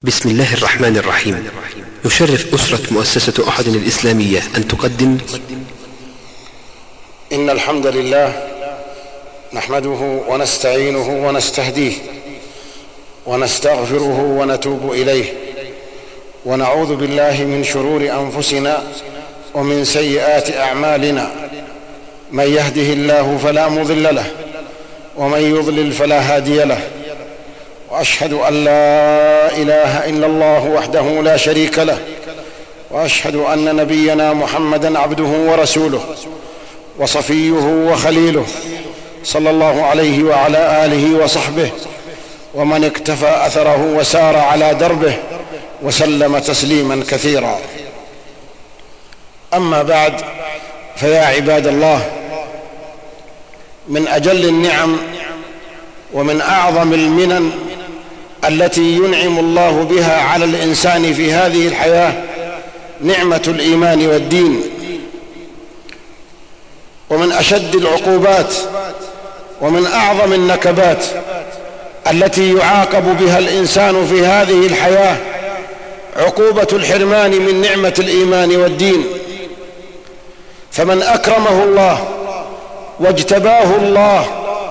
بسم الله الرحمن الرحيم. يشرف أسرة مؤسسة أحد الإسلامية أن تقدم إن الحمد لله نحمده ونستعينه ونستهديه ونستغفره ونتوب إليه ونعوذ بالله من شرور أنفسنا ومن سيئات أعمالنا. من يهده الله فلا مضل له ومن يضلل فلا هادي له، وأشهد أن لا إله إلا الله وحده لا شريك له، وأشهد أن نبينا محمدًا عبده ورسوله وصفيه وخليله، صلى الله عليه وعلى آله وصحبه ومن اكتفى أثره وسار على دربه وسلم تسليما كثيرا. أما بعد، فيا عباد الله، من أجل النعم ومن أعظم المنن التي ينعم الله بها على الإنسان في هذه الحياة نعمة الإيمان والدين، ومن أشد العقوبات ومن أعظم النكبات التي يعاقب بها الإنسان في هذه الحياة عقوبة الحرمان من نعمة الإيمان والدين. فمن أكرمه الله واجتباه الله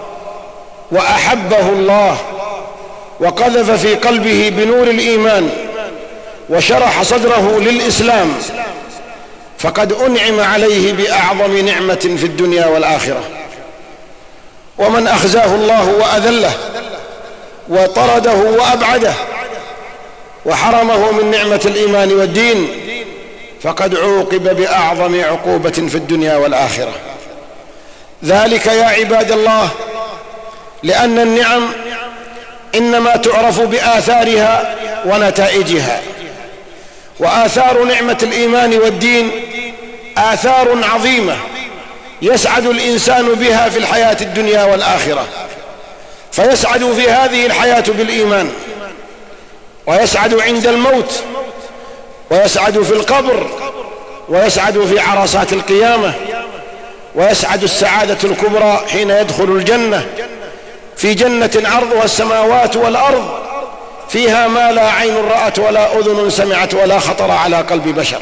وأحبه الله وقذف في قلبه بنور الإيمان وشرح صدره للإسلام، فقد أنعم عليه بأعظم نعمة في الدنيا والآخرة. ومن أخزاه الله وأذله وطرده وأبعده وحرمه من نعمة الإيمان والدين، فقد عوقب بأعظم عقوبة في الدنيا والآخرة. ذلك يا عباد الله لأن النعم إنما تعرف بآثارها ونتائجها، وآثار نعمة الإيمان والدين آثار عظيمة يسعد الإنسان بها في الحياة الدنيا والآخرة، فيسعد في هذه الحياة بالإيمان، ويسعد عند الموت، ويسعد في القبر، ويسعد في عرصات القيامة، ويسعد السعادة الكبرى حين يدخل الجنة، في جنة عرضها السماوات والأرض، فيها ما لا عين رأت ولا أذن سمعت ولا خطر على قلب بشر.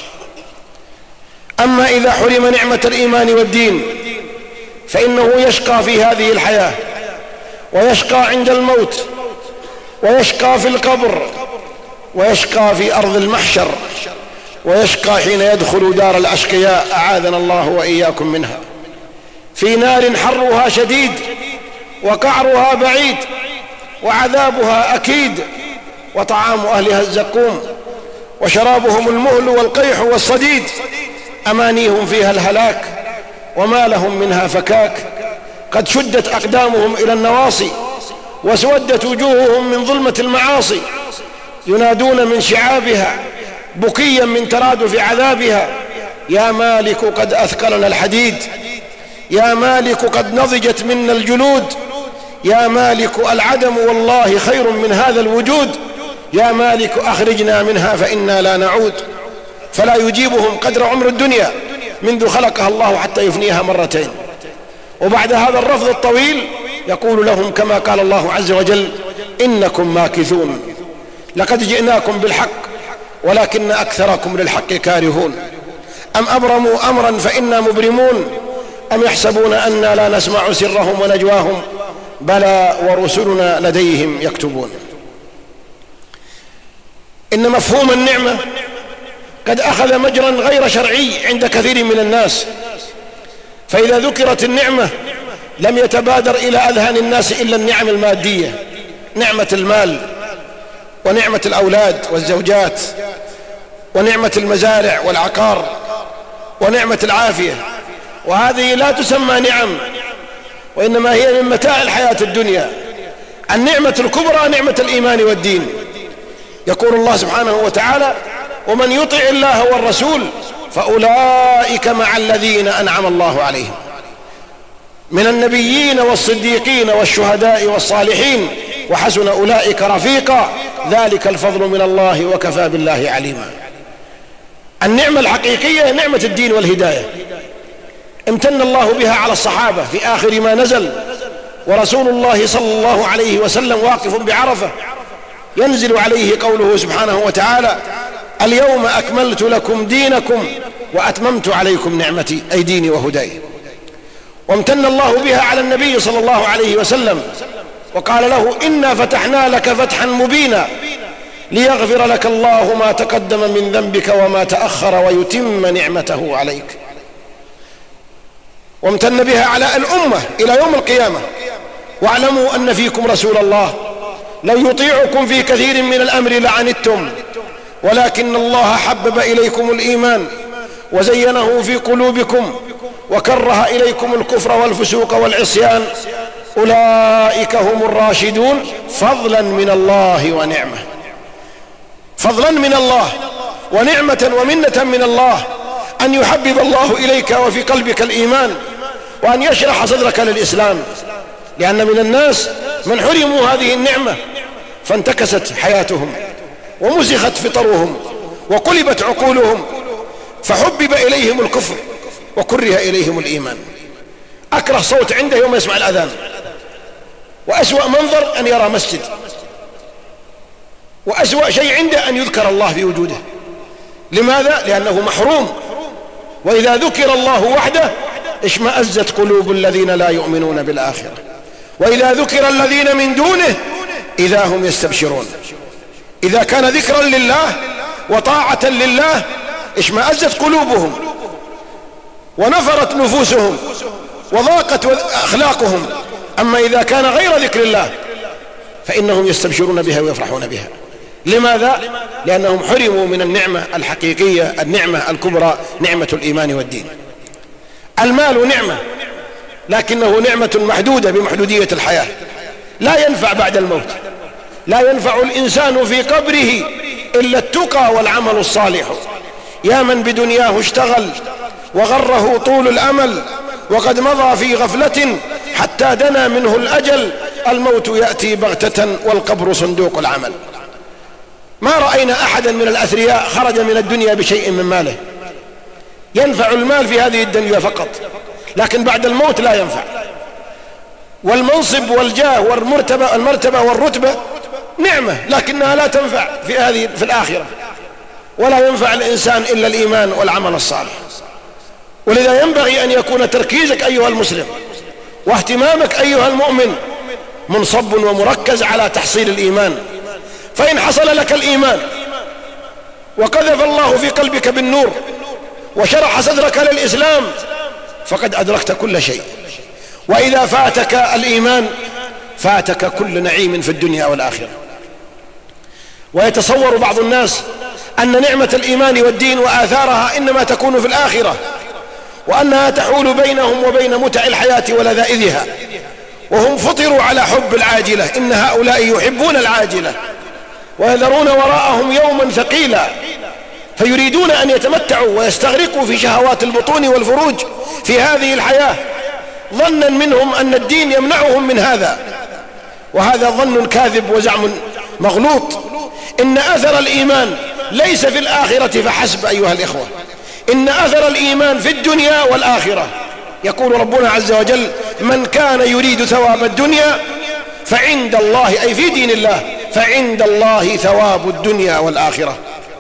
أما إذا حرم نعمة الإيمان والدين فإنه يشقى في هذه الحياة، ويشقى عند الموت، ويشقى في القبر، ويشقى في أرض المحشر، ويشقى حين يدخل دار الأشقياء، أعاذنا الله وإياكم منها، في نار حرها شديد وقعرها بعيد وعذابها أكيد، وطعام أهلها الزقوم، وشرابهم المهل والقيح والصديد، أمانيهم فيها الهلاك وما لهم منها فكاك. قد شدت أقدامهم إلى النواصي واسودت وجوههم من ظلمة المعاصي، ينادون من شعابها بكيا من ترادف عذابها: يا مالك قد أثقلنا الحديد، يا مالك قد نضجت منا الجلود، يا مالك العدم والله خير من هذا الوجود، يا مالك أخرجنا منها فإنا لا نعود. فلا يجيبهم قدر عمر الدنيا منذ خلقها الله حتى يفنيها مرتين. وبعد هذا الرفض الطويل يقول لهم كما قال الله عز وجل: إنكم ماكثون، لقد جئناكم بالحق ولكن أكثركم للحق كارهون. أم أبرموا أمرا فإنا مبرمون، أم يحسبون أنا لا نسمع سرهم ونجواهم، بلى ورسلنا لديهم يكتبون. إن مفهوم النعمة قد أخذ مجرا غير شرعي عند كثير من الناس، فإذا ذكرت النعمة لم يتبادر إلى أذهان الناس إلا النعم المادية، نعمة المال، ونعمة الأولاد والزوجات، ونعمة المزارع والعقار، ونعمة العافية، وهذه لا تسمى نعم، وإنما هي من متاع الحياة الدنيا. النعمة الكبرى نعمة الإيمان والدين. يقول الله سبحانه وتعالى: ومن يطع الله والرسول فأولئك مع الذين أنعم الله عليهم من النبيين والصديقين والشهداء والصالحين وحسن أولئك رفيقا، ذلك الفضل من الله وكفى بالله عليما. النعمة الحقيقية نعمة الدين والهداية، امتن الله بها على الصحابة في آخر ما نزل، ورسول الله صلى الله عليه وسلم واقف بعرفة ينزل عليه قوله سبحانه وتعالى: اليوم أكملت لكم دينكم وأتممت عليكم نعمتي، أي ديني وهداي. وامتن الله بها على النبي صلى الله عليه وسلم وقال له: إنا فتحنا لك فتحا مبينا ليغفر لك الله ما تقدم من ذنبك وما تأخر ويتم نعمته عليك. وامتن بها على الأمة إلى يوم القيامة: واعلموا أن فيكم رسول الله لو يطيعكم في كثير من الأمر لعنتم ولكن الله حبب إليكم الإيمان وزينه في قلوبكم وكره إليكم الكفر والفسوق والعصيان أولئك هم الراشدون فضلا من الله ونعمة. فضلا من الله ونعمة ومنة من الله أن يحبب الله إليك وفي قلبك الإيمان وأن يشرح صدرك للإسلام، لأن من الناس من حرموا هذه النعمة فانتكست حياتهم ومزخت فطرهم وقلبت عقولهم فحبب إليهم الكفر وكره إليهم الإيمان. أكره صوت عنده يوم يسمع الأذان، وأسوأ منظر أن يرى مسجد، وأسوأ شيء عنده أن يذكر الله في وجوده. لماذا؟ لأنه محروم. وإذا ذكر الله وحده اشمأزت قلوب الذين لا يؤمنون بالآخرة، وإذا ذكر الذين من دونه إذا هم يستبشرون. إذا كان ذكرا لله وطاعة لله اشمأزت قلوبهم ونفرت نفوسهم وضاقت أخلاقهم. أما إذا كان غير ذكر الله فإنهم يستبشرون بها ويفرحون بها. لماذا؟ لأنهم حرموا من النعمة الحقيقية، النعمة الكبرى، نعمة الإيمان والدين. المال نعمة، لكنه نعمة محدودة بمحدودية الحياة، لا ينفع بعد الموت. لا ينفع الإنسان في قبره إلا التقى والعمل الصالح. يا من بدنياه اشتغل وغره طول الأمل وقد مضى في غفلة حتى دنا منه الأجل، الموت يأتي بغتة والقبر صندوق العمل. ما رأينا أحدا من الأثرياء خرج من الدنيا بشيء من ماله. ينفع المال في هذه الدنيا فقط، لكن بعد الموت لا ينفع. والمنصب والجاه والمرتبة والرتبة نعمة، لكنها لا تنفع في الآخرة. ولا ينفع الإنسان إلا الإيمان والعمل الصالح. ولذا ينبغي أن يكون تركيزك أيها المسلم واهتمامك أيها المؤمن منصب ومركز على تحصيل الإيمان. فإن حصل لك الإيمان وقذف الله في قلبك بالنور وشرح صدرك للإسلام فقد أدركت كل شيء. وإذا فاتك الإيمان فاتك كل نعيم في الدنيا والآخرة. ويتصور بعض الناس أن نعمة الإيمان والدين وآثارها إنما تكون في الآخرة، وأنها تحول بينهم وبين متع الحياة ولذائذها، وهم فطروا على حب العاجلة. إن هؤلاء يحبون العاجلة ويذرون وراءهم يوما ثقيلا، فيريدون أن يتمتعوا ويستغرقوا في شهوات البطون والفروج في هذه الحياة، ظنا منهم أن الدين يمنعهم من هذا، وهذا ظن كاذب وزعم مغلوط. إن أثر الإيمان ليس في الآخرة فحسب أيها الإخوة، إن أثر الإيمان في الدنيا والآخرة. يقول ربنا عز وجل: من كان يريد ثواب الدنيا فعند الله، أي في دين الله، فعند الله ثواب الدنيا والآخرة.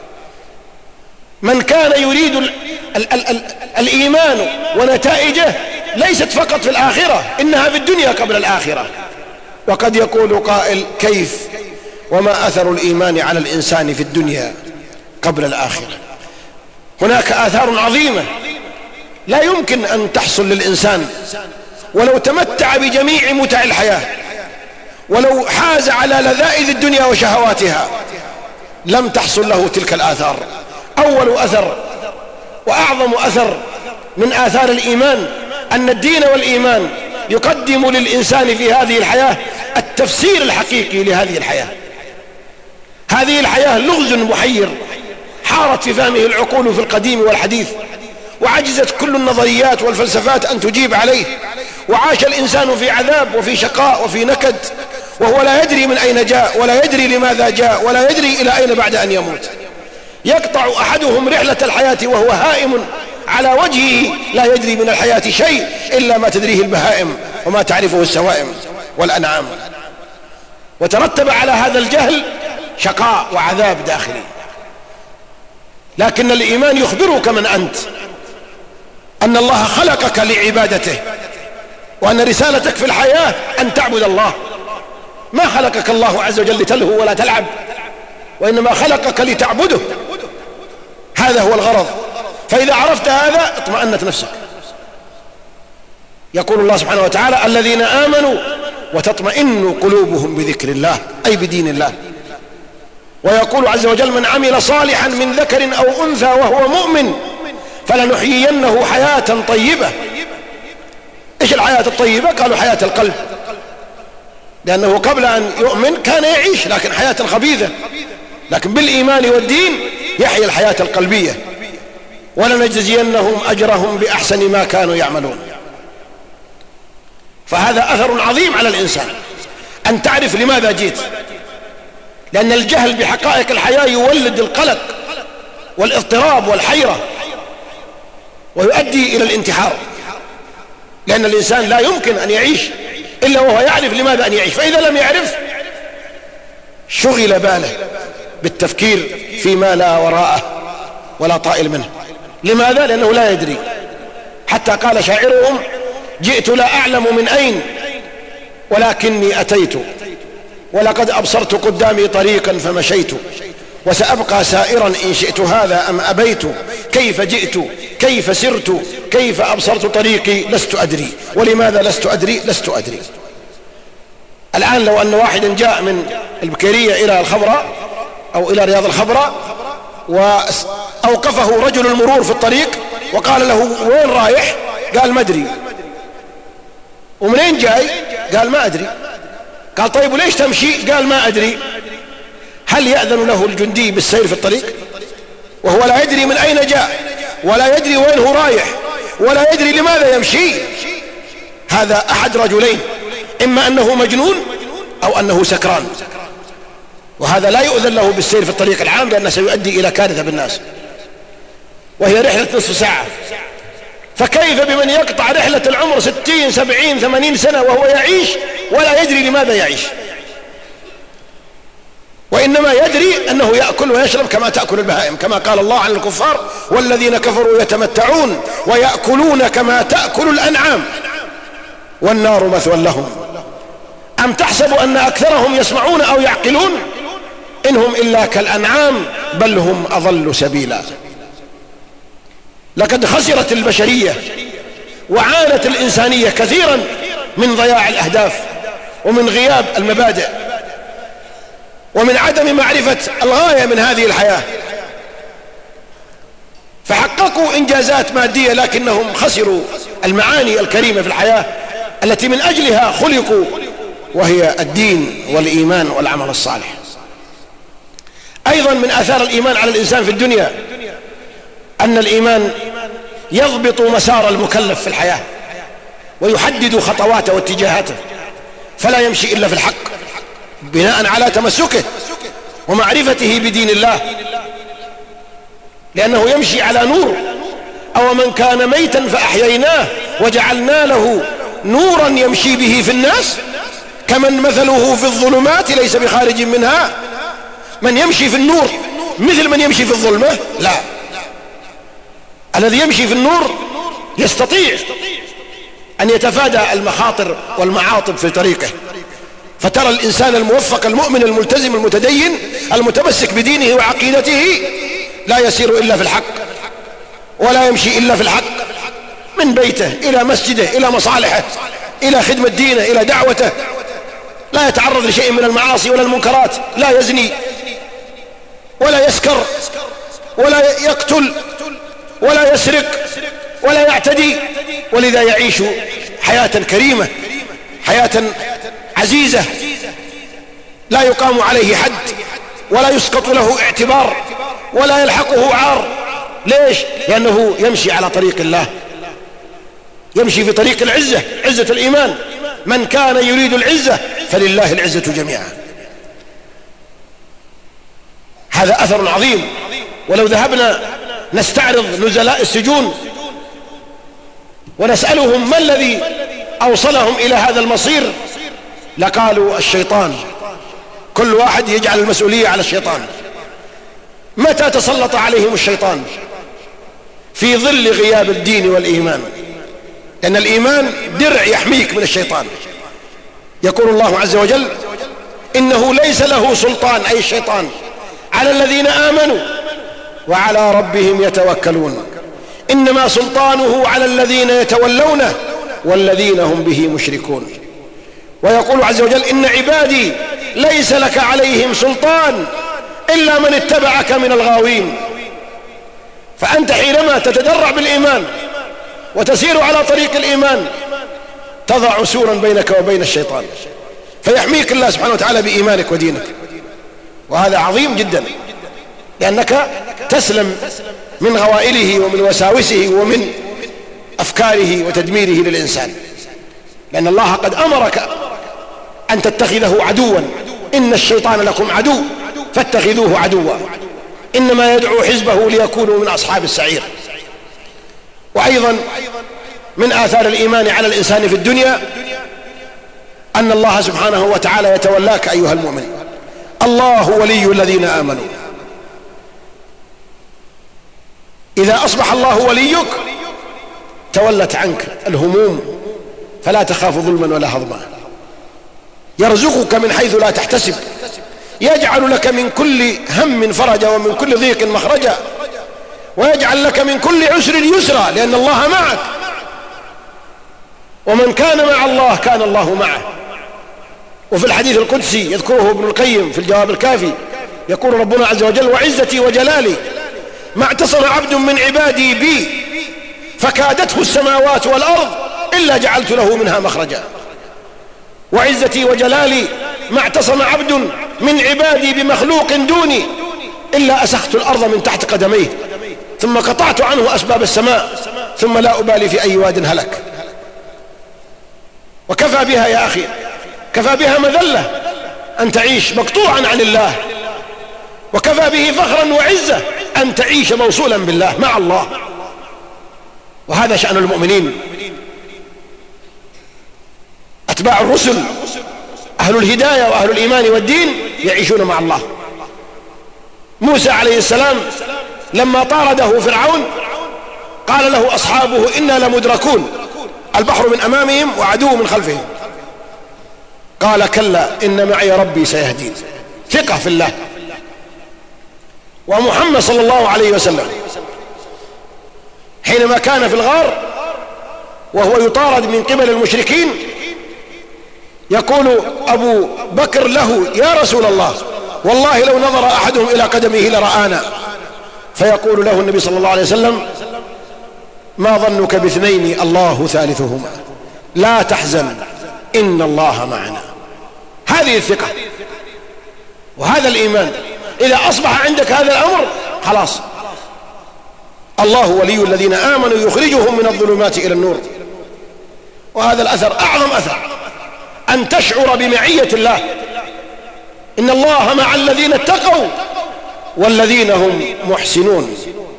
من كان يريد الإيمان ونتائجه ليست فقط في الآخرة، إنها في الدنيا قبل الآخرة. وقد يقول قائل: كيف وما أثر الإيمان على الإنسان في الدنيا قبل الآخرة؟ هناك آثار عظيمة لا يمكن أن تحصل للإنسان ولو تمتع بجميع متع الحياة، ولو حاز على لذائذ الدنيا وشهواتها لم تحصل له تلك الآثار. أول أثر وأعظم أثر من آثار الإيمان أن الدين والإيمان يقدم للإنسان في هذه الحياة التفسير الحقيقي لهذه الحياة. هذه الحياة لغز محير حارت في فهمه العقول في القديم والحديث، وعجزت كل النظريات والفلسفات أن تجيب عليه، وعاش الإنسان في عذاب وفي شقاء وفي نكد، وهو لا يدري من أين جاء ولا يدري لماذا جاء ولا يدري إلى أين بعد أن يموت. يقطع أحدهم رحلة الحياة وهو هائم على وجهه، لا يدري من الحياة شيء إلا ما تدريه البهائم وما تعرفه السوائم والأنعام. وترتب على هذا الجهل شقاء وعذاب داخلي. لكن الإيمان يخبرك من أنت، أن الله خلقك لعبادته، وأن رسالتك في الحياة أن تعبد الله. ما خلقك الله عز وجل لتلهو ولا تلعب، وإنما خلقك لتعبده، هذا هو الغرض. فإذا عرفت هذا اطمأنت نفسك. يقول الله سبحانه وتعالى: الذين آمنوا وتطمئن قلوبهم بذكر الله، أي بدين الله. ويقول عز وجل: من عمل صالحا من ذكر أو أنثى وهو مؤمن فلنحيينه حياة طيبة. إيش الحياة الطيبة؟ قالوا حياة القلب، لأنه قبل أن يؤمن كان يعيش لكن حياة خبيثة، لكن بالإيمان والدين يحيى الحياة القلبية. ولنجزينهم أجرهم بأحسن ما كانوا يعملون. فهذا أثر عظيم على الإنسان، أن تعرف لماذا جيت، لأن الجهل بحقائق الحياة يولد القلق والاضطراب والحيرة، ويؤدي إلى الانتحار، لأن الإنسان لا يمكن أن يعيش إلا وهو يعرف لماذا أن يعيش. فإذا لم يعرف شغل باله بالتفكير فيما لا وراءه ولا طائل منه. لماذا؟ لأنه لا يدري. حتى قال شاعرهم: جئت لا أعلم من أين ولكني أتيت، ولقد أبصرت قدامي طريقا فمشيت، وسأبقى سائرا إن شئت هذا أم أبيت، كيف جئت كيف سرت كيف أبصرت طريقي لست أدري، ولماذا لست أدري لست أدري. الآن لو أن واحدا جاء من البكيرية إلى الخبراء أو إلى رياض الخبراء وأوقفه رجل المرور في الطريق وقال له: وين رايح؟ قال: ما أدري. ومنين جاي؟ قال: ما أدري. قال: طيب وليش تمشي؟ قال: ما أدري. هل يأذن له الجندي بالسير في الطريق وهو لا يدري من أين جاء ولا يدري وين هو رايح ولا يدري لماذا يمشي؟ هذا أحد رجلين، إما أنه مجنون أو أنه سكران، وهذا لا يؤذن له بالسير في الطريق العام، لأنه سيؤدي إلى كارثة بالناس، وهي رحلة نصف ساعة. فكيف بمن يقطع رحلة العمر 60 70 80 سنة وهو يعيش ولا يدري لماذا يعيش، وإنما يدري أنه يأكل ويشرب كما تأكل البهائم، كما قال الله عن الكفار: والذين كفروا يتمتعون ويأكلون كما تأكل الأنعام والنار مثوى لهم. أم تحسب أن أكثرهم يسمعون أو يعقلون؟ إنهم إلا كالأنعام بل هم أضل سبيلا. لقد خسرت البشرية وعانت الإنسانية كثيرا من ضياع الأهداف ومن غياب المبادئ ومن عدم معرفة الغاية من هذه الحياة. فحققوا إنجازات مادية لكنهم خسروا المعاني الكريمة في الحياة التي من أجلها خلقوا، وهي الدين والإيمان والعمل الصالح. أيضا من آثار الإيمان على الإنسان في الدنيا أن الإيمان يضبط مسار المكلف في الحياة ويحدد خطواته واتجاهاته، فلا يمشي إلا في الحق بناء على تمسكه ومعرفته بدين الله، لأنه يمشي على نور. أو من كان ميتا فأحييناه وجعلنا له نورا يمشي به في الناس كمن مثله في الظلمات ليس بخارج منها. من يمشي في النور مثل من يمشي في الظلمة؟ لا، الذي يمشي في النور يستطيع أن يتفادى المخاطر والمعاطب في طريقه. فترى الإنسان الموفق المؤمن الملتزم المتدين المتمسك بدينه وعقيدته لا يسير إلا في الحق ولا يمشي إلا في الحق، من بيته إلى مسجده إلى مصالحه إلى خدمة دينه إلى دعوته، لا يتعرض لشيء من المعاصي ولا المنكرات، لا يزني ولا يسكر ولا يقتل ولا يسرق ولا يعتدي، ولذا يعيش حياة كريمة، حياة عزيزة لا يقام عليه حد ولا يسقط له اعتبار ولا يلحقه عار. ليش؟ لأنه يمشي على طريق الله، يمشي في طريق العزة، عزة الإيمان. من كان يريد العزة فلله العزة جميعا. هذا أثر عظيم. ولو ذهبنا نستعرض نزلاء السجون ونسألهم ما الذي أوصلهم إلى هذا المصير لقالوا الشيطان، كل واحد يجعل المسؤولية على الشيطان. متى تسلط عليهم الشيطان؟ في ظل غياب الدين والإيمان، لأن الإيمان درع يحميك من الشيطان. يقول الله عز وجل: إنه ليس له سلطان، أي الشيطان، على الذين آمنوا وعلى ربهم يتوكلون، إنما سلطانه على الذين يتولونه والذين هم به مشركون. ويقول عز وجل: إن عبادي ليس لك عليهم سلطان إلا من اتبعك من الغاوين. فأنت حينما تتدرع بالإيمان وتسير على طريق الإيمان تضع سورا بينك وبين الشيطان، فيحميك الله سبحانه وتعالى بإيمانك ودينك. وهذا عظيم جدا، لأنك تسلم من غوائله ومن وساوسه ومن أفكاره وتدميره للإنسان، لأن الله قد أمرك أن تتخذه عدوا. إن الشيطان لكم عدو فاتخذوه عدوا، إنما يدعو حزبه ليكونوا من أصحاب السعير. وأيضا من آثار الإيمان على الإنسان في الدنيا أن الله سبحانه وتعالى يتولاك أيها المؤمن. الله ولي الذين آمنوا. إذا أصبح الله وليك تولت عنك الهموم، فلا تخاف ظلما ولا هضما. يرزقك من حيث لا تحتسب، يجعل لك من كل هم فرجا ومن كل ضيق مخرجا، ويجعل لك من كل عسر يسرا، لأن الله معك. ومن كان مع الله كان الله معه. وفي الحديث القدسي يذكره ابن القيم في الجواب الكافي، يقول ربنا عز وجل: وعزتي وجلالي ما اعتصم عبد من عبادي بي فكادته السماوات والأرض إلا جعلت له منها مخرجا. وعزتي وجلالي ما اعتصم عبد من عبادي بمخلوق دوني إلا أسخت الأرض من تحت قدميه ثم قطعت عنه أسباب السماء ثم لا أبالي في أي واد هلك. وكفى بها يا أخي، كفى بها مذلة أن تعيش مقطوعا عن الله، وكفى به فخرا وعزة أن تعيش موصولا بالله مع الله. وهذا شأن المؤمنين. أتباع الرسل أهل الهداية وأهل الإيمان والدين يعيشون مع الله. موسى عليه السلام لما طارده فرعون قال له أصحابه: إنا لمدركون، البحر من أمامهم وعدو من خلفهم. قال: كلا إن معي ربي سيهدين. ثقة في الله. ومحمد صلى الله عليه وسلم حينما كان في الغار وهو يطارد من قبل المشركين يقول أبو بكر له: يا رسول الله، والله لو نظر أحدهم إلى قدمه لرآنا. فيقول له النبي صلى الله عليه وسلم: ما ظنك باثنين الله ثالثهما، لا تحزن إن الله معنا. هذه الثقة وهذا الإيمان. إذا أصبح عندك هذا الأمر خلاص، الله ولي الذين آمنوا يخرجهم من الظلمات إلى النور. وهذا الأثر أعظم أثر، أن تشعر بمعية الله. إن الله مع الذين اتقوا والذين هم محسنون.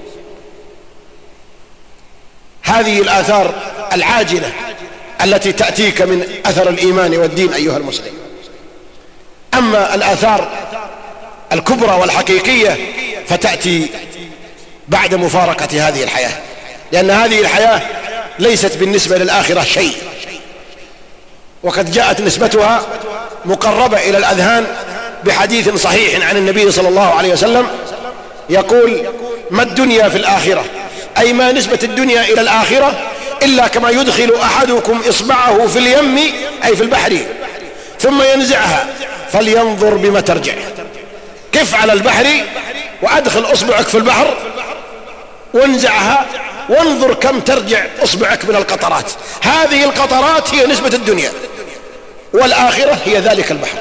هذه الآثار العاجلة التي تأتيك من أثر الإيمان والدين أيها المسلم. أما الآثار الكبرى والحقيقية فتأتي بعد مفارقة هذه الحياة، لأن هذه الحياة ليست بالنسبة للآخرة شيء، وقد جاءت نسبتها مقربة إلى الأذهان بحديث صحيح عن النبي صلى الله عليه وسلم يقول: ما الدنيا في الآخرة، أي ما نسبة الدنيا إلى الآخرة، إلا كما يدخل أحدكم إصبعه في اليم أي في البحر ثم ينزعها فلينظر بما ترجع. كف على البحر وأدخل أصبعك في البحر وانزعها وانظر كم ترجع أصبعك من القطرات. هذه القطرات هي نسبة الدنيا، والآخرة هي ذلك البحر.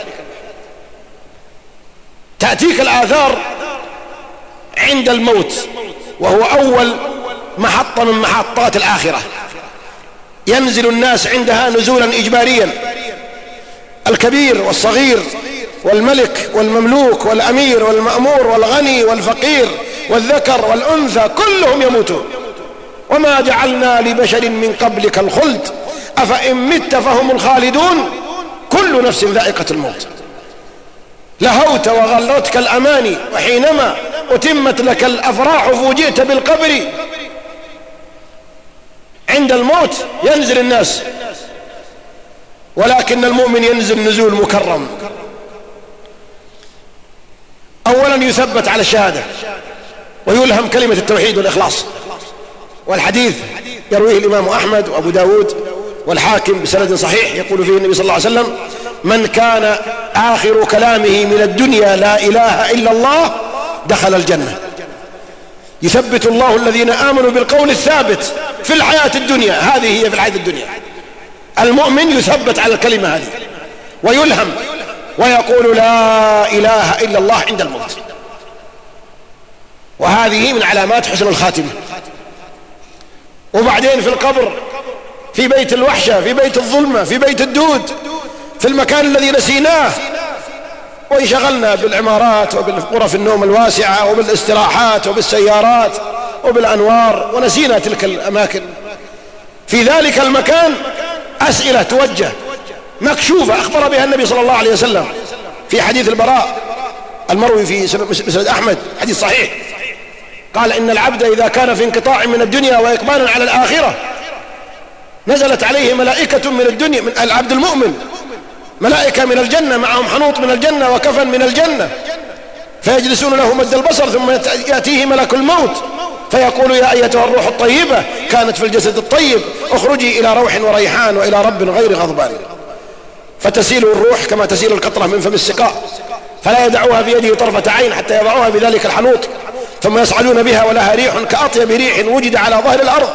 تأتيك الآثار عند الموت، وهو أول محطة من محطات الآخرة. ينزل الناس عندها نزولا إجباريا، الكبير والصغير والملك والمملوك والأمير والمأمور والغني والفقير والذكر والأنثى كلهم يموتون. وما جعلنا لبشر من قبلك الخلد أفإن مت فهم الخالدون كل نفس ذائقة الموت. لهوت وغلتك الأماني، وحينما أتمت لك الأفراح فوجئت بالقبر. عند الموت ينزل الناس، ولكن المؤمن ينزل نزول مكرم. أولا يثبت على الشهادة ويلهم كلمة التوحيد والإخلاص، والحديث يرويه الإمام أحمد وأبو داود والحاكم بسند صحيح، يقول فيه النبي صلى الله عليه وسلم: من كان آخر كلامه من الدنيا لا إله إلا الله دخل الجنة. يثبت الله الذين آمنوا بالقول الثابت في الحياة الدنيا، هذه هي في الحياة الدنيا. المؤمن يثبت على الكلمة هذه ويلهم ويقول لا إله إلا الله عند الموت، وهذه من علامات حسن الخاتمة. وبعدين في القبر، في بيت الوحشة، في بيت الظلمة، في بيت الدود، في المكان الذي نسيناه وانشغلنا بالعمارات وبالغرف النوم الواسعة وبالاستراحات وبالسيارات وبالأنوار ونسينا تلك الأماكن. في ذلك المكان أسئلة توجه مكشوفة أخبر بها النبي صلى الله عليه وسلم في حديث البراء المروي في مسند أحمد، حديث صحيح، قال: إن العبد إذا كان في انقطاع من الدنيا وإقبال على الآخرة نزلت عليه ملائكة من الدنيا، من العبد المؤمن، ملائكة من الجنة معهم حنوط من الجنة وكفن من الجنة، فيجلسون له مد البصر، ثم يأتيه ملك الموت فيقول: يا أيتها الروح الطيبة كانت في الجسد الطيب اخرجي إلى روح وريحان وإلى رب غير غضبان. فتسيل الروح كما تسيل القطرة من فم السقاء، فلا يدعوها بيده طرفة عين حتى يضعوها بذلك الحنوط، ثم يصعدون بها ولها ريح كأطيب ريح وجد على ظهر الأرض،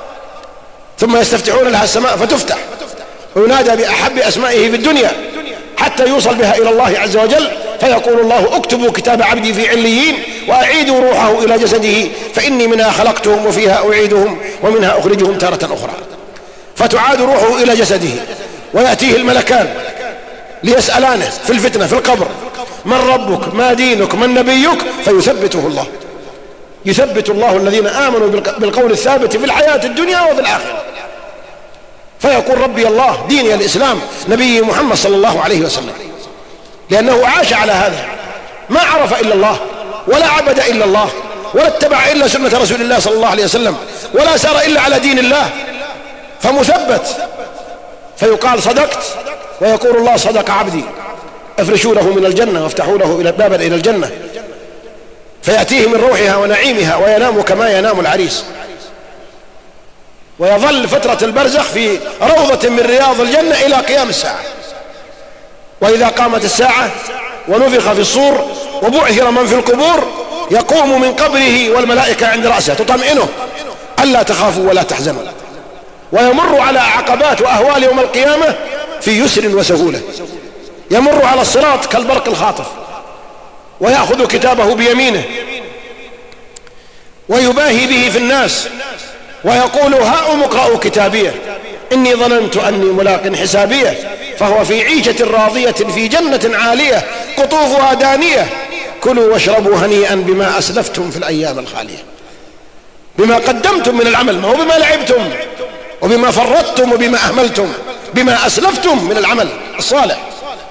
ثم يستفتحون لها السماء فتفتح وينادى بأحب أسمائه في الدنيا حتى يوصل بها إلى الله عز وجل، فيقول الله: اكتبوا كتاب عبدي في عليين وأعيدوا روحه إلى جسده فإني منها خلقتهم وفيها أعيدهم ومنها أخرجهم تارة أخرى. فتعاد روحه إلى جسده ويأتيه الملكان ليسألانه في الفتنة في القبر: من ربك؟ ما دينك؟ من نبيك؟ فيثبته الله. يثبت الله الذين آمنوا بالقول الثابت في الحياة الدنيا وفي الآخرة، فيقول: ربي الله، ديني الإسلام، نبي محمد صلى الله عليه وسلم، لأنه عاش على هذا، ما عرف إلا الله ولا عبد إلا الله ولا اتبع إلا سنة رسول الله صلى الله عليه وسلم ولا سار إلا على دين الله، فمثبت. فيقال: صدقت، ويقول الله: صدق عبدي، افرشوا له من الجنة وافتحوا له بابا إلى الجنة، فيأتيه من روحها ونعيمها وينام كما ينام العريس، ويظل فترة البرزخ في روضة من رياض الجنة إلى قيام الساعة. وإذا قامت الساعة ونفخ في الصور وبعثر من في القبور يقوم من قبره والملائكة عند رأسه تطمئنه ألا تخافوا ولا تحزنوا، ويمر على عقبات وأهوال يوم القيامة في يسر وسهولة. يمر على الصراط كالبرق الخاطف، ويأخذ كتابه بيمينه ويباهي به في الناس ويقول: هاؤم اقرأوا كتابيه إني ظننت أني ملاق حسابيه، فهو في عيشة راضية في جنة عالية قطوفها دانية، كلوا واشربوا هنيئا بما أسلفتم في الأيام الخالية. بما قدمتم من العمل، ما هو بما لعبتم وبما فرطتم وبما أهملتم، بما أسلفتم من العمل الصالح.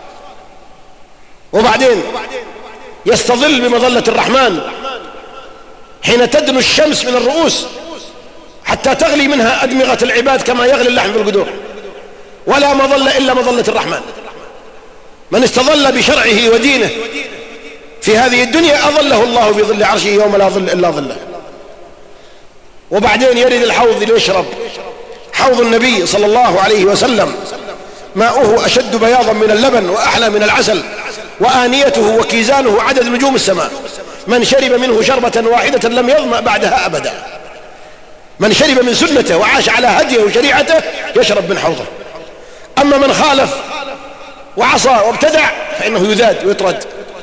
وبعدين يستظل بمظلة الرحمن حين تدنو الشمس من الرؤوس حتى تغلي منها أدمغة العباد كما يغلي اللحم في القدور، ولا مظل إلا مظلة الرحمن. من استظل بشرعه ودينه في هذه الدنيا أظله الله بظل عرشه يوم لا ظل إلا ظله. وبعدين يرد الحوض ليشرب، حوض النبي صلى الله عليه وسلم، ماؤه أشد بياضا من اللبن وأحلى من العسل، وآنيته وكيزانه عدد نجوم السماء. من شرب منه شربة واحدة لم يظمأ بعدها أبدا. من شرب من سنته وعاش على هديه وشريعته يشرب من حوضه. أما من خالف وعصى وابتدع فإنه يذاد ويطرد.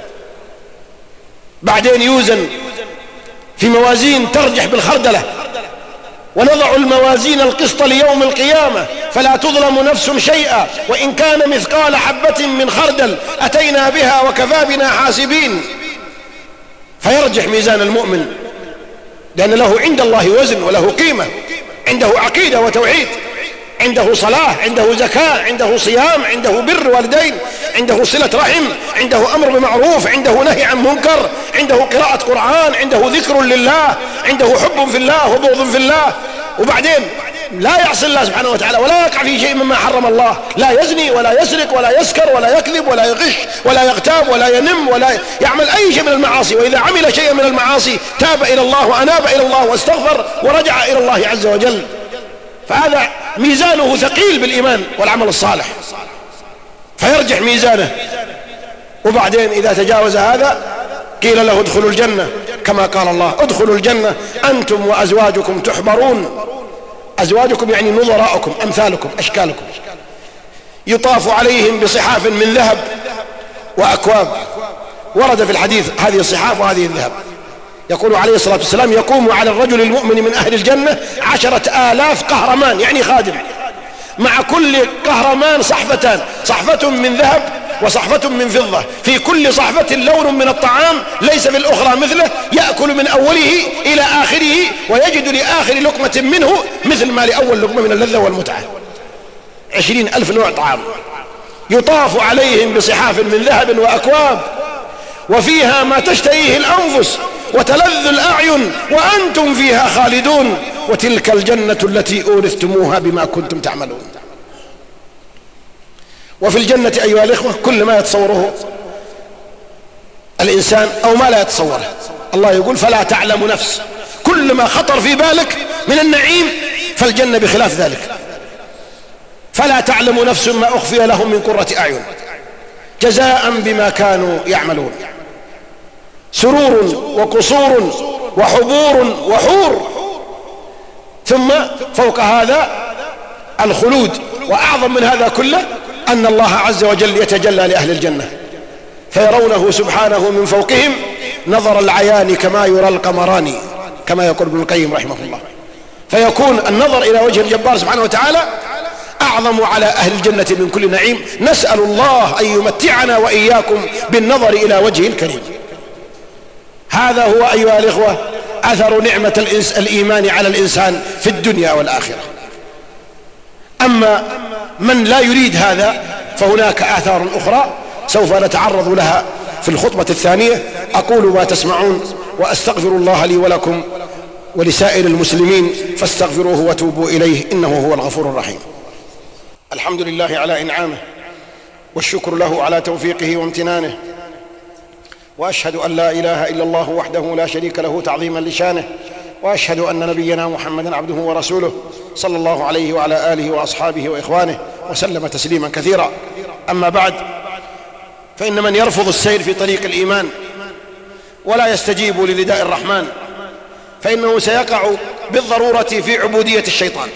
بعدين يوزن في موازين ترجح بالخردلة، ونضع الموازين القسط ليوم القيامة فلا تظلم نفس شيئا وإن كان مثقال حبة من خردل أتينا بها وكفى بنا حاسبين. فيرجح ميزان المؤمن، لأن له عند الله وزن وله قيمة، عنده عقيدة وتوحيد، عنده صلاة، عنده زكاة، عنده صيام، عنده بر والدين، عنده صلة رحم، عنده أمر بمعروف، عنده نهي عن منكر، عنده قراءة قرآن، عنده ذكر لله، عنده حب في الله وبغض في الله، وبعدين لا يعصي الله سبحانه وتعالى ولا يقع في شيء مما حرم الله، لا يزني ولا يسرق ولا يسكر ولا يكذب ولا يغش ولا يغتاب ولا ينم ولا يعمل أي شيء من المعاصي، وإذا عمل شيئا من المعاصي تاب إلى الله وأناب إلى الله واستغفر ورجع إلى الله عز وجل. فهذا ميزانه ثقيل بالإيمان والعمل الصالح، فيرجح ميزانه. وبعدين إذا تجاوز هذا قيل له ادخلوا الجنة، كما قال الله ادخلوا الجنة أنتم وأزواجكم تحبرون. أزواجكم يعني نظراءكم، أمثالكم، أشكالكم، يطاف عليهم بصحاف من ذهب وأكواب. ورد في الحديث هذه الصحاف وهذه الذهب. يقول عليه الصلاة والسلام يقوم على الرجل المؤمن من أهل الجنة 10,000 قهرمان، يعني خادم، مع كل قهرمان صحفتان، صحفة من ذهب وصحفة من فضة، في كل صحفة لون من الطعام ليس في الأخرى مثله، يأكل من أوله إلى آخره ويجد لآخر لقمة منه مثل ما لأول لقمة من اللذة والمتعة. 20,000 نوع طعام. يطاف عليهم بصحاف من ذهب وأكواب وفيها ما تشتهيه الأنفس وتلذ الأعين وأنتم فيها خالدون وتلك الجنة التي أورثتموها بما كنتم تعملون. وفي الجنة أيها الإخوة كل ما يتصوره الإنسان أو ما لا يتصوره. الله يقول فلا تعلم نفس، كل ما خطر في بالك من النعيم فالجنة بخلاف ذلك. فلا تعلم نفس ما أخفي لهم من قرة أعين جزاء بما كانوا يعملون. سرور وقصور وحبور وحور، ثم فوق هذا الخلود. وأعظم من هذا كله أن الله عز وجل يتجلى لأهل الجنة فيرونه سبحانه من فوقهم نظر العيان كما يرى القمران، كما يقول ابن القيم رحمه الله. فيكون النظر إلى وجه الجبار سبحانه وتعالى أعظم على أهل الجنة من كل نعيم. نسأل الله أن يمتعنا وإياكم بالنظر إلى وجه الكريم. هذا هو أيها الإخوة أثر نعمة الإيمان على الإنسان في الدنيا والآخرة. أما من لا يريد هذا فهناك آثار أخرى سوف نتعرض لها في الخطبة الثانية. أقول ما تسمعون وأستغفر الله لي ولكم ولسائر المسلمين فاستغفروه وتوبوا إليه إنه هو الغفور الرحيم. الحمد لله على إنعامه والشكر له على توفيقه وامتنانه، وأشهد أن لا إله إلا الله وحده لا شريك له تعظيما لشانه، وأشهد أن نبينا محمدا عبده ورسوله صلى الله عليه وعلى آله وأصحابه وإخوانه وسلم تسليما كثيرا. أما بعد، فإن من يرفض السير في طريق الإيمان ولا يستجيب لنداء الرحمن فإنه سيقع بالضرورة في عبودية الشيطان.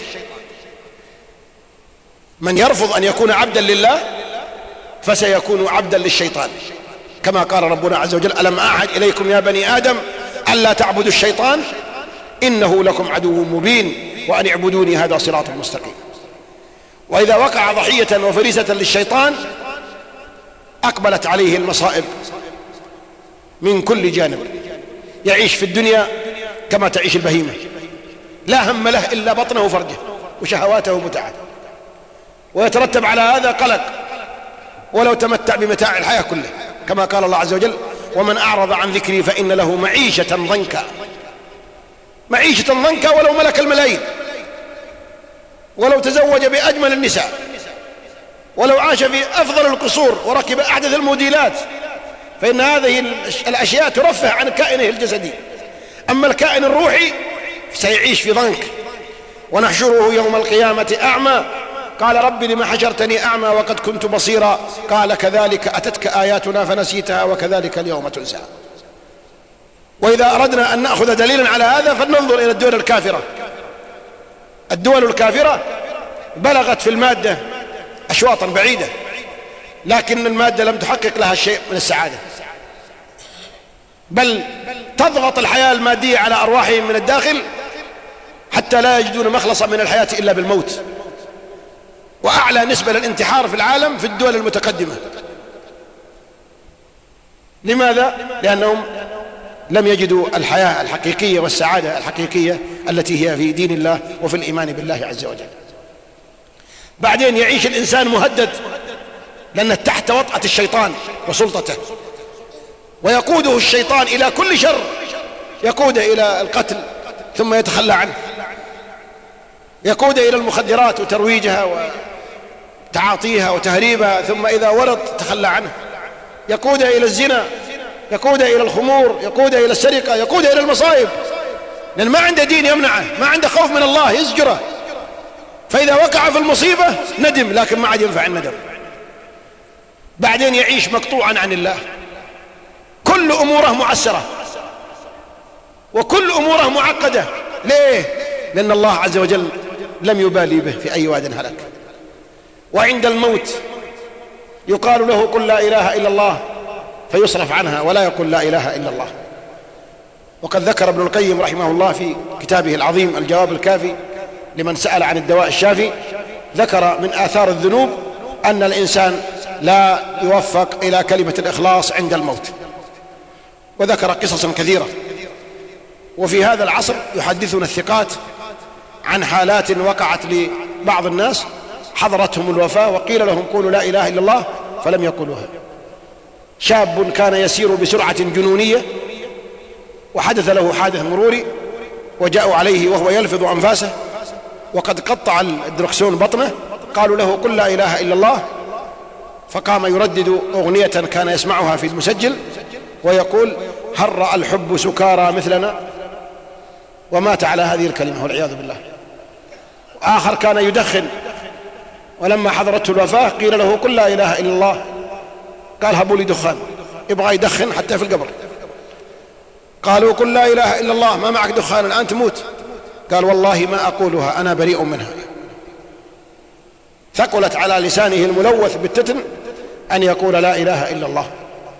من يرفض أن يكون عبدا لله فسيكون عبدا للشيطان، كما قال ربنا عز وجل ألم أعهد إليكم يا بني آدم ألا تعبدوا الشيطان إنه لكم عدو مبين وأن اعبدوني هذا صراط مستقيم. وإذا وقع ضحية وفريسة للشيطان أقبلت عليه المصائب من كل جانب. يعيش في الدنيا كما تعيش البهيمة، لا هم له إلا بطنه وفرجه وشهواته ومتعته، ويترتب على هذا قلق ولو تمتع بمتاع الحياة كله، كما قال الله عز وجل ومن أعرض عن ذكري فإن له معيشة ضنكا. معيشة ضنكا ولو ملك الملايين، ولو تزوج بأجمل النساء، ولو عاش في أفضل القصور وركب أحدث الموديلات، فإن هذه الأشياء ترفه عن كائنه الجسدي. أما الكائن الروحي سيعيش في ضنك. ونحشره يوم القيامة أعمى قال رب لما حشرتني أعمى وقد كنت بصيرا قال كذلك أتتك آياتنا فنسيتها وكذلك اليوم تنسى. وإذا أردنا أن نأخذ دليلا على هذا فلننظر إلى الدول الكافرة. الدول الكافرة بلغت في المادة أشواطا بعيدة، لكن المادة لم تحقق لها شيء من السعادة، بل تضغط الحياة المادية على أرواحهم من الداخل حتى لا يجدون مخلصا من الحياة إلا بالموت. وأعلى نسبة للانتحار في العالم في الدول المتقدمة. لماذا؟ لأنهم لم يجدوا الحياة الحقيقية والسعادة الحقيقية التي هي في دين الله وفي الإيمان بالله عز وجل. بعدين يعيش الإنسان مهدد، لأنه تحت وطأة الشيطان وسلطته، ويقوده الشيطان إلى كل شر، يقوده إلى القتل ثم يتخلى عنه، يقوده إلى المخدرات وترويجها وتعاطيها وتهريبها، ثم إذا ورط تخلى عنه، يقوده إلى الزنا، يقوده إلى الخمور، يقوده إلى السرقة، يقوده إلى المصائب، لأن ما عنده دين يمنعه، ما عنده خوف من الله يزجره، فإذا وقع في المصيبة ندم، لكن ما عاد ينفع الندم. بعدين يعيش مقطوعا عن الله، كل أموره معسرة وكل أموره معقدة. ليه؟ لأن الله عز وجل لم يبالي به في أي واد هلك. وعند الموت يقال له قل لا إله إلا الله فيصرف عنها ولا يقول لا إله إلا الله. وقد ذكر ابن القيم رحمه الله في كتابه العظيم الجواب الكافي لمن سأل عن الدواء الشافي، ذكر من آثار الذنوب أن الإنسان لا يوفق إلى كلمة الإخلاص عند الموت، وذكر قصصا كثيرة. وفي هذا العصر يحدثنا الثقات عن حالات وقعت لبعض الناس حضرتهم الوفاة وقيل لهم قولوا لا إله إلا الله فلم يقولوها. شاب كان يسير بسرعة جنونية وحدث له حادث مروري، وجاءوا عليه وهو يلفظ أنفاسه وقد قطع الدركسون بطنه، قالوا له قل لا إله إلا الله، فقام يردد أغنية كان يسمعها في المسجل ويقول هل رأى الحب سكارى مثلنا، ومات على هذه الكلمة والعياذ بالله. آخر كان يدخن، ولما حضرته الوفاة قيل له قل لا إله إلا الله، قال هبوا لي دخان، يبغى يدخن حتى في القبر. قالوا قل لا إله إلا الله، ما معك دخان الآن تموت، قال والله ما أقولها أنا بريء منها. ثقلت على لسانه الملوث بالتتن أن يقول لا إله إلا الله.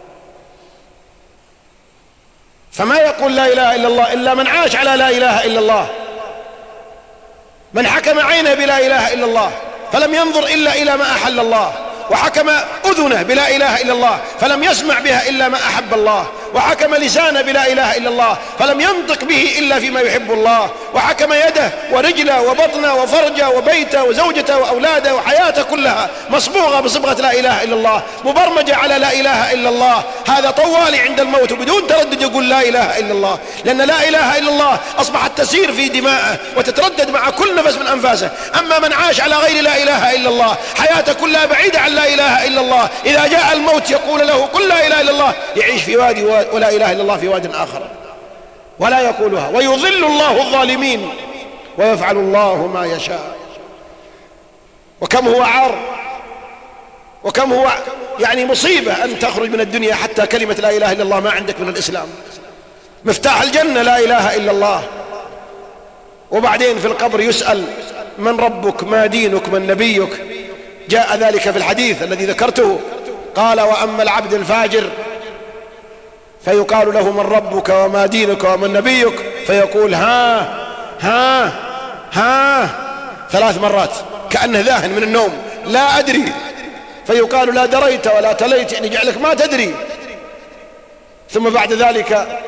فما يقول لا إله إلا الله إلا من عاش على لا إله إلا الله، من حكم عينه بلا إله إلا الله فلم ينظر إلا إلى ما أحل الله، وحكم أذنه بلا إله إلا الله فلم يسمع بها إلا ما أحب الله، وحكم لسانه بلا إله إلا الله فلم ينطق به إلا فيما يحب الله، وحكم يده ورجله وبطنه وفرجه وبيته وزوجته وأولاده وحياته كلها مصبوغة بصبغة لا إله إلا الله، مبرمجة على لا إله إلا الله. هذا طوالي عند الموت وبدون تردد يقول لا إله إلا الله، لأن لا إله إلا الله أصبحت تسير في دماءه وتتردد مع كل نفس من أنفاسه. أما من عاش على غير لا إله إلا الله حياته كلها بعيدة عن لا إله إلا الله، إذا جاء الموت يقول له قل لا إله إلا الله، يعيش في وادي ولا إله إلا الله في واد آخر ولا يقولها. ويضل الله الظالمين ويفعل الله ما يشاء. وكم هو عار، وكم هو يعني مصيبة أن تخرج من الدنيا حتى كلمة لا إله إلا الله ما عندك من الإسلام. مفتاح الجنة لا إله إلا الله. وبعدين في القبر يسأل من ربك ما دينك من نبيك، جاء ذلك في الحديث الذي ذكرته، قال وأما العبد الفاجر فيقال له من ربك وما دينك ومن نبيك، فيقول ها ها ها 3 مرات كأنه ذاهن من النوم لا أدري، فيقال لا دريت ولا تليت، يعني جعلك ما تدري. ثم بعد ذلك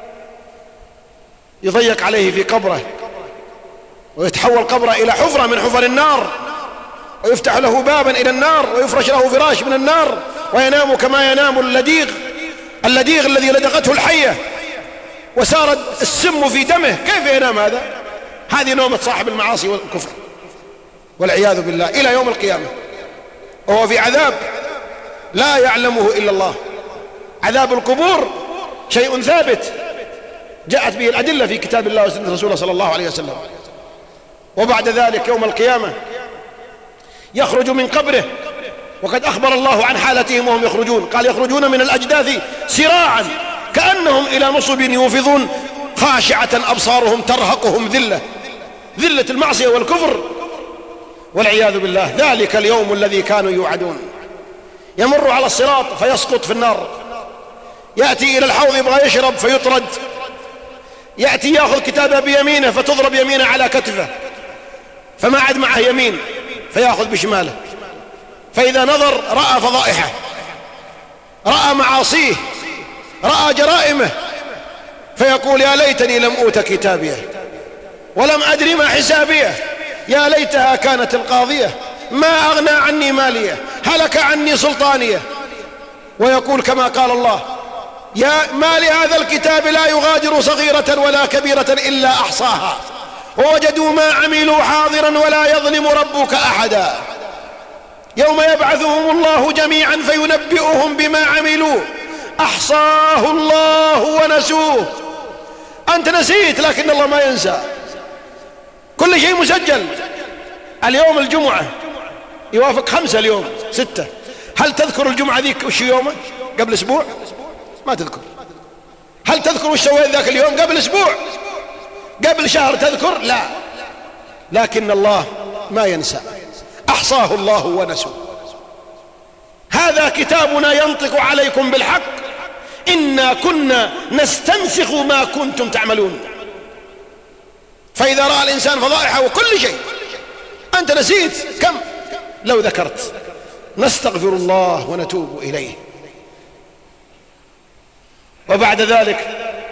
يضيق عليه في قبره ويتحول قبره إلى حفرة من حفر النار، ويفتح له بابا إلى النار ويفرش له فراش من النار، وينام كما ينام اللديغ الذي لدغته الحية وسار السم في دمه. كيف ينام هذا؟ هذه نومة صاحب المعاصي والكفر والعياذ بالله إلى يوم القيامة، وهو في عذاب لا يعلمه إلا الله. عذاب القبور شيء ثابت جاءت به الأدلة في كتاب الله وسنة رسوله صلى الله عليه وسلم. وبعد ذلك يوم القيامة يخرج من قبره، وقد أخبر الله عن حالتهم وهم يخرجون، قال يخرجون من الأجداث سراعا كأنهم إلى نصب يوفضون، خاشعة أبصارهم ترهقهم ذلة المعصية والكفر والعياذ بالله. ذلك اليوم الذي كانوا يوعدون. يمر على الصراط فيسقط في النار، يأتي إلى الحوض يبغى يشرب فيطرد، يأتي يأخذ كتابه بيمينه فتضرب يمينه على كتفه فما عاد معه يمين فيأخذ بشماله، فإذا نظر رأى فضائحه، رأى معاصيه، رأى جرائمه، فيقول يا ليتني لم أوت كتابيه ولم أدري ما حسابيه، يا ليتها كانت القاضية ما أغنى عني ماليه، هلك عني سلطانيه. ويقول كما قال الله: يا ما لهذا الكتاب لا يغادر صغيرة ولا كبيرة إلا أحصاها ووجدوا ما عملوا حاضرا ولا يظلم ربك أحدا. يوم يبعثهم الله جميعا فينبئهم بما عملوا أحصاه الله ونسوه. أنت نسيت، لكن الله ما ينسى، كل شيء مسجل. اليوم الجمعة يوافق 5 اليوم 6. هل تذكر الجمعة ذيك وش يومه قبل أسبوع؟ ما تذكر. هل تذكر وش سويت ذاك اليوم قبل أسبوع؟ قبل شهر تذكر؟ لا. لكن الله ما ينسى، أحصاه الله ونسوه. هذا كتابنا ينطق عليكم بالحق إنا كنا نستنسخ ما كنتم تعملون. فإذا رأى الإنسان فضائحه وكل شيء أنت نسيت، كم لو ذكرت. نستغفر الله ونتوب إليه. وبعد ذلك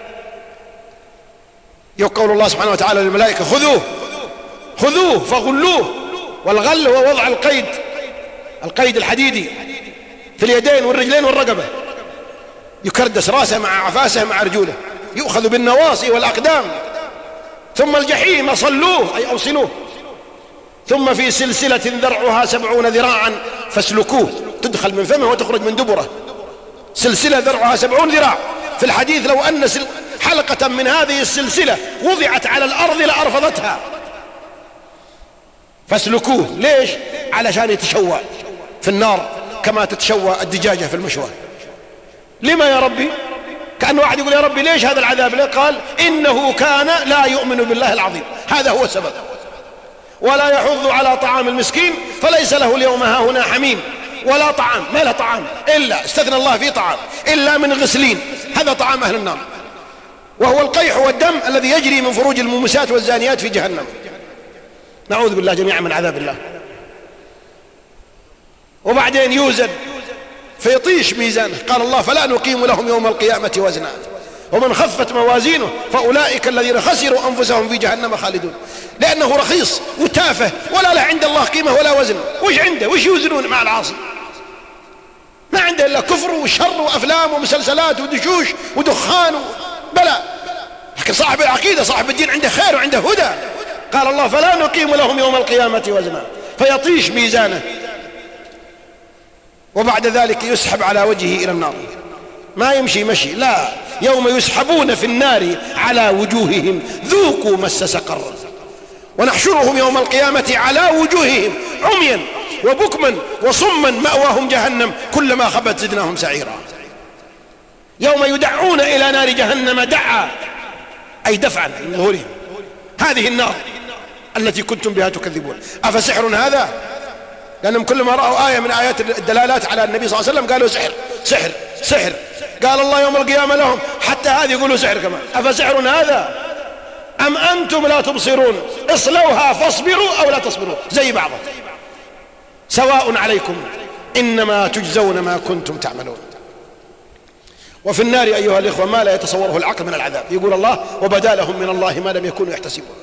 يقول الله سبحانه وتعالى للملائكة: خذوه فغلوه. والغل هو وضع القيد الحديدي في اليدين والرجلين والرقبة، يكردس راسه مع عفاسه مع رجوله، يؤخذ بالنواصي والأقدام. ثم الجحيم صلوه أي أوصلوه. ثم في سلسلة ذرعها 70 ذراعا فاسلكوه، تدخل من فمه وتخرج من دبره. سلسلة ذرعها 70 ذراع. في الحديث: لو أن حلقة من هذه السلسلة وضعت على الأرض لأرفضتها. فاسلكوه. ليش؟ علشان يتشوى في النار كما تتشوى الدجاجة في المشوى. لما يا ربي؟ كأن واحد يقول: يا ربي ليش هذا العذاب؟ ليه؟ قال: إنه كان لا يؤمن بالله العظيم، هذا هو السبب. ولا يحض على طعام المسكين فليس له اليوم هاهنا حميم ولا طعام. ما له طعام إلا، استثنى الله في طعام، إلا من غسلين، هذا طعام أهل النار، وهو القيح والدم الذي يجري من فروج المومسات والزانيات في جهنم. نعوذ بالله جميعا من عذاب الله. وبعدين يوزن فيطيش ميزانه. قال الله: فلا نقيم لهم يوم القيامة وزنا ومن خفت موازينه فأولئك الذين خسروا أنفسهم في جهنم خالدون. لأنه رخيص وتافه ولا له عند الله قيمة ولا وزن. وش عنده؟ وش يوزنون مع العاصي؟ ما عنده إلا كفر وشر وأفلام ومسلسلات ودشوش ودخان بلى. لكن صاحب العقيدة صاحب الدين عنده خير وعنده هدى. قال الله: فلا نقيم لهم يوم القيامة وزنا، فيطيش ميزانه. وبعد ذلك يسحب على وجهه إلى النار، ما يمشي مشي، لا، يوم يسحبون في النار على وجوههم ذوقوا مس سقر ونحشرهم يوم القيامة على وجوههم عميا وبكما وصما مأواهم جهنم كلما خبت زدناهم سعيرا. يوم يدعون إلى نار جهنم دعا أي دفعا من ظهورهم. هذه النار التي كنتم بها تكذبون. أفسحر هذا؟ لأنهم كلما رأوا آية من آيات الدلالات على النبي صلى الله عليه وسلم قالوا سحر سحر سحر. قال الله يوم القيامة لهم حتى هذه يقولوا سحر كمان. أفسحر هذا أم أنتم لا تبصرون اصلوها فاصبروا أو لا تصبروا، زي بعضهم سواء عليكم إنما تجزون ما كنتم تعملون. وفي النار أيها الإخوة ما لا يتصوره العقل من العذاب. يقول الله: وبدا لهم من الله ما لم يكونوا يحتسبون.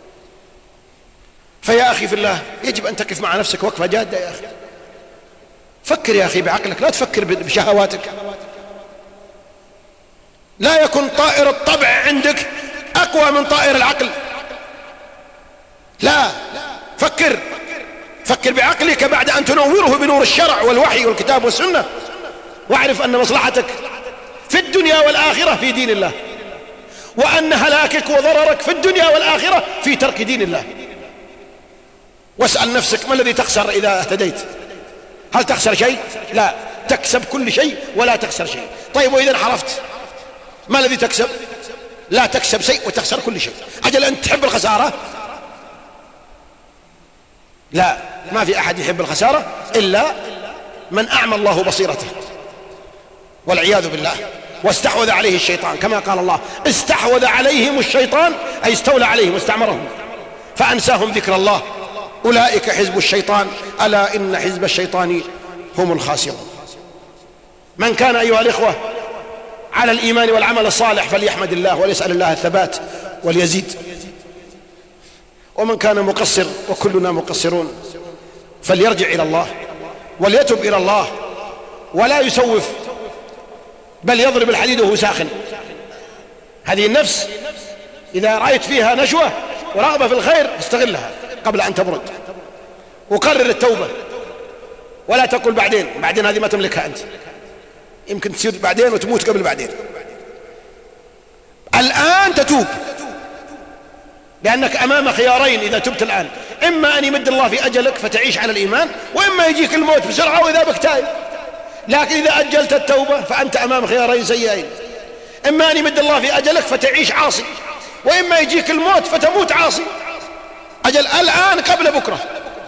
فيا أخي في الله يجب أن تقف مع نفسك وقفة جادة يا أخي. فكر يا أخي بعقلك، لا تفكر بشهواتك. لا يكن طائر الطبع عندك أقوى من طائر العقل. لا، فكر بعقلك بعد أن تنوره بنور الشرع والوحي والكتاب والسنة، واعرف أن مصلحتك في الدنيا والآخرة في دين الله، وأن هلاكك وضررك في الدنيا والآخرة في ترك دين الله. واسأل نفسك: ما الذي تخسر إذا اهتديت؟ هل تخسر شيء؟ لا، تكسب كل شيء ولا تخسر شيء. طيب وإذا انحرفت ما الذي تكسب؟ لا تكسب شيء وتخسر كل شيء. أجل أنت تحب الخسارة؟ لا، ما في أحد يحب الخسارة إلا من أعمى الله بصيرته والعياذ بالله، واستحوذ عليه الشيطان. كما قال الله: استحوذ عليهم الشيطان أي استولى عليهم واستعمرهم فأنساهم ذكر الله. أولئك حزب الشيطان ألا إن حزب الشيطان هم الخاسرون. من كان أيها الإخوة على الإيمان والعمل الصالح فليحمد الله وليسأل الله الثبات وليزيد. ومن كان مقصر وكلنا مقصرون فليرجع إلى الله وليتب إلى الله ولا يسوف بل يضرب الحديد وهو ساخن. هذه النفس إذا رأيت فيها نشوة ورغبة في الخير استغلها قبل أن تبرد، وقرر التوبة ولا تقول بعدين هذه ما تملكها أنت، يمكن تصير بعدين وتموت قبل بعدين. الآن تتوب، لأنك أمام خيارين إذا تبت الآن: إما أن يمد الله في أجلك فتعيش على الإيمان، وإما يجيك الموت بسرعة وإذا بك تائب. لكن إذا أجلت التوبة فأنت أمام خيارين سيئين: إما أن يمد الله في أجلك فتعيش عاصي، وإما يجيك الموت فتموت عاصي. أجل الآن قبل بكرة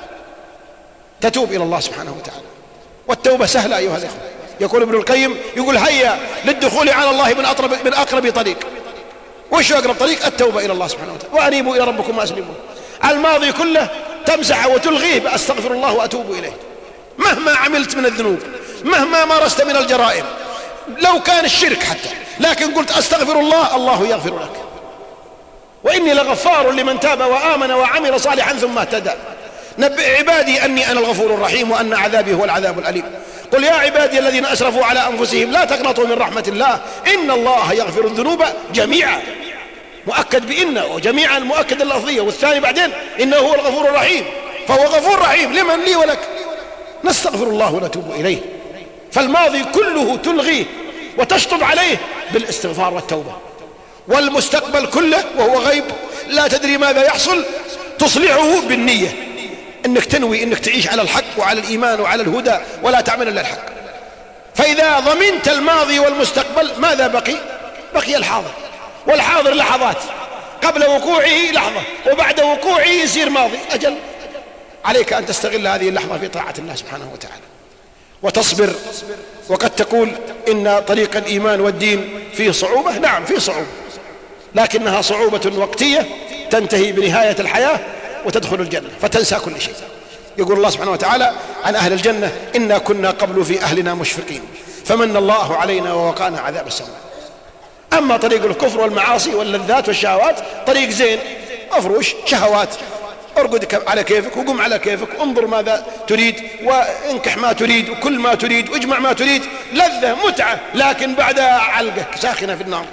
تتوب إلى الله سبحانه وتعالى، والتوبة سهلة أيها الإخوة. يقول ابن القيم، يقول: هيا للدخول على الله من أقرب طريق. وش أقرب طريق؟ التوبة إلى الله سبحانه وتعالى. وأنيبوا إلى ربكم وأسلموا. الماضي كله تمسحه وتلغيه بأستغفر الله وأتوب إليه. مهما عملت من الذنوب، مهما مارست من الجرائم، لو كان الشرك حتى، لكن قلت أستغفر الله، الله يغفر لك. وإني لغفار لمن تاب وآمن وعمل صالحا ثم اهتدى. نبئ عبادي أني أنا الغفور الرحيم وأن عذابي هو العذاب الأليم. قل يا عبادي الذين أسرفوا على أنفسهم لا تقنطوا من رحمة الله إن الله يغفر الذنوب جميعا. مؤكد بإن، وجميعا المؤكد اللفظية، والثاني بعدين إنه هو الغفور الرحيم. فهو غفور رحيم لمن؟ لي ولك. نستغفر الله ونتوب إليه. فالماضي كله تلغيه وتشطب عليه بالاستغفار والتوبة، والمستقبل كله وهو غيب لا تدري ماذا يحصل تصلحه بالنية، انك تنوي انك تعيش على الحق وعلى الإيمان وعلى الهدى ولا تعمل الا الحق. فإذا ضمنت الماضي والمستقبل ماذا بقي؟ بقي الحاضر، والحاضر لحظات، قبل وقوعه لحظة، وبعد وقوعه يصير ماضي. أجل عليك أن تستغل هذه اللحظة في طاعة الله سبحانه وتعالى وتصبر. وقد تقول إن طريق الإيمان والدين فيه صعوبة. نعم فيه صعوبة، لكنها صعوبة وقتية تنتهي بنهاية الحياة وتدخل الجنة فتنسى كل شيء. يقول الله سبحانه وتعالى عن أهل الجنة: إنا كنا قبل في أهلنا مشفقين فمن الله علينا ووقانا عذاب السموم. أما طريق الكفر والمعاصي واللذات والشهوات طريق زين، أفرش شهوات، ارقد على كيفك وقم على كيفك، انظر ماذا تريد وانكح ما تريد وكل ما تريد واجمع ما تريد، لذة متعة، لكن بعدها علقة ساخنة في النار.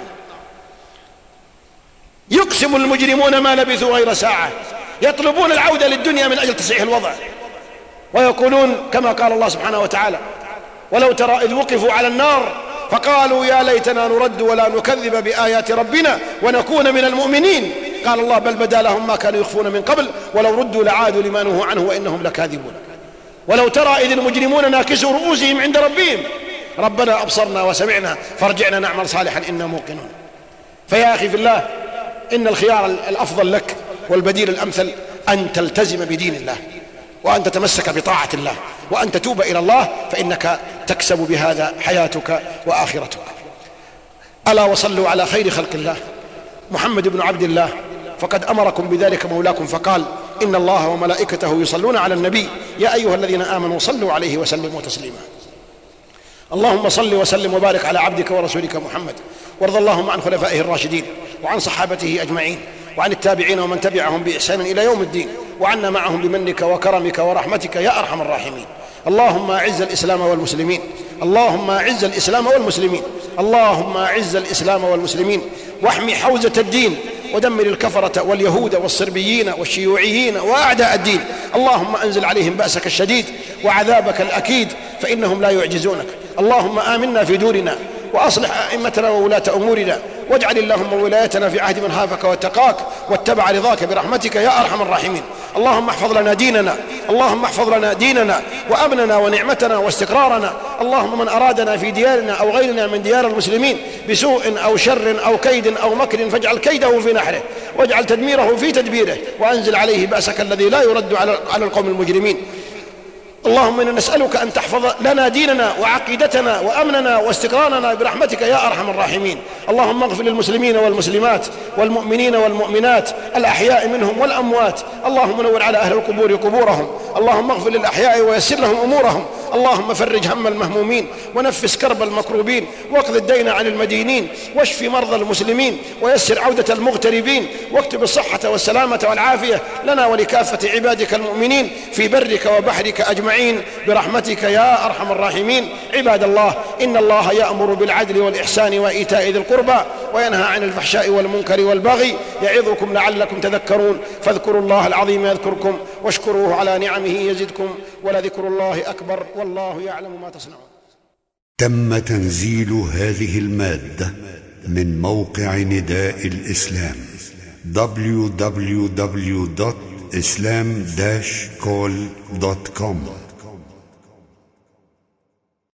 يقسم المجرمون ما لبثوا غير ساعة، يطلبون العودة للدنيا من أجل تصحيح الوضع، ويقولون كما قال الله سبحانه وتعالى: ولو ترى إذ وقفوا على النار فقالوا يا ليتنا نرد ولا نكذب بآيات ربنا ونكون من المؤمنين. قال الله: بل بدا لهم ما كانوا يخفون من قبل ولو ردوا لعادوا لما نهوا عنه وإنهم لكاذبون. ولو ترى إذ المجرمون ناكسوا رؤوسهم عند ربهم ربنا أبصرنا وسمعنا فارجعنا نعمل صالحا إنا موقنون. فيا أخي في الله، إن الخيار الأفضل لك والبديل الأمثل أن تلتزم بدين الله، وأن تتمسك بطاعة الله، وأن تتوب إلى الله، فإنك تكسب بهذا حياتك وآخرتك. ألا وصلوا على خير خلق الله محمد بن عبد الله، فقد أمركم بذلك مولاكم فقال: إن الله وملائكته يصلون على النبي يا أيها الذين آمنوا صلوا عليه وسلموا تسليما. اللهم صل وسلم وبارك على عبدك ورسولك محمد، وارض اللهم عن خلفائه الراشدين وعن صحابته أجمعين وعن التابعين ومن تبعهم بإحسان إلى يوم الدين، وعنا معهم بمنك وكرمك ورحمتك يا أرحم الراحمين. اللهم أعز الإسلام والمسلمين، اللهم أعز الإسلام والمسلمين، اللهم أعز الإسلام والمسلمين، واحمي حوزة الدين، ودمر الكفرة واليهود والصربيين والشيوعيين وأعداء الدين. اللهم أنزل عليهم بأسك الشديد وعذابك الأكيد فإنهم لا يعجزونك. اللهم آمنا في دورنا وأصلح أئمتنا وولاة أمورنا، واجعل اللهم ولايتنا في عهد من خافك واتقاك واتبع رضاك برحمتك يا أرحم الراحمين. اللهم احفظ لنا ديننا، اللهم احفظ لنا ديننا وأمننا ونعمتنا واستقرارنا. اللهم من أرادنا في ديارنا أو غيرنا من ديار المسلمين بسوء أو شر أو كيد أو مكر فاجعل كيده في نحره واجعل تدميره في تدبيره، وأنزل عليه بأسك الذي لا يرد على القوم المجرمين. اللهم إنا نسألك أن تحفظ لنا ديننا وعقيدتنا وأمننا واستقرارنا برحمتك يا أرحم الراحمين. اللهم اغفر للمسلمين والمسلمات والمؤمنين والمؤمنات الأحياء منهم والأموات. اللهم نور على أهل القبور قبورهم، اللهم اغفر للأحياء ويسر لهم أمورهم، اللهم فرج هم المهمومين ونفس كرب المكروبين واقض الدين عن المدينين واشف مرضى المسلمين ويسر عودة المغتربين واكتب الصحة والسلامة والعافية لنا ولكافة عبادك المؤمنين في برك وبحرك أجمعين برحمتك يا أرحم الراحمين. عباد الله، إن الله يأمر بالعدل والإحسان وإيتاء ذي القربى وينهى عن الفحشاء والمنكر والبغي يعظكم لعلكم تذكرون. فاذكروا الله العظيم يذكركم واشكروه على نعمه يزدكم ولذكر الله أكبر والله يعلم ما تصنعون. تم تنزيل هذه المادة من موقع نداء الإسلام www.islam-call.com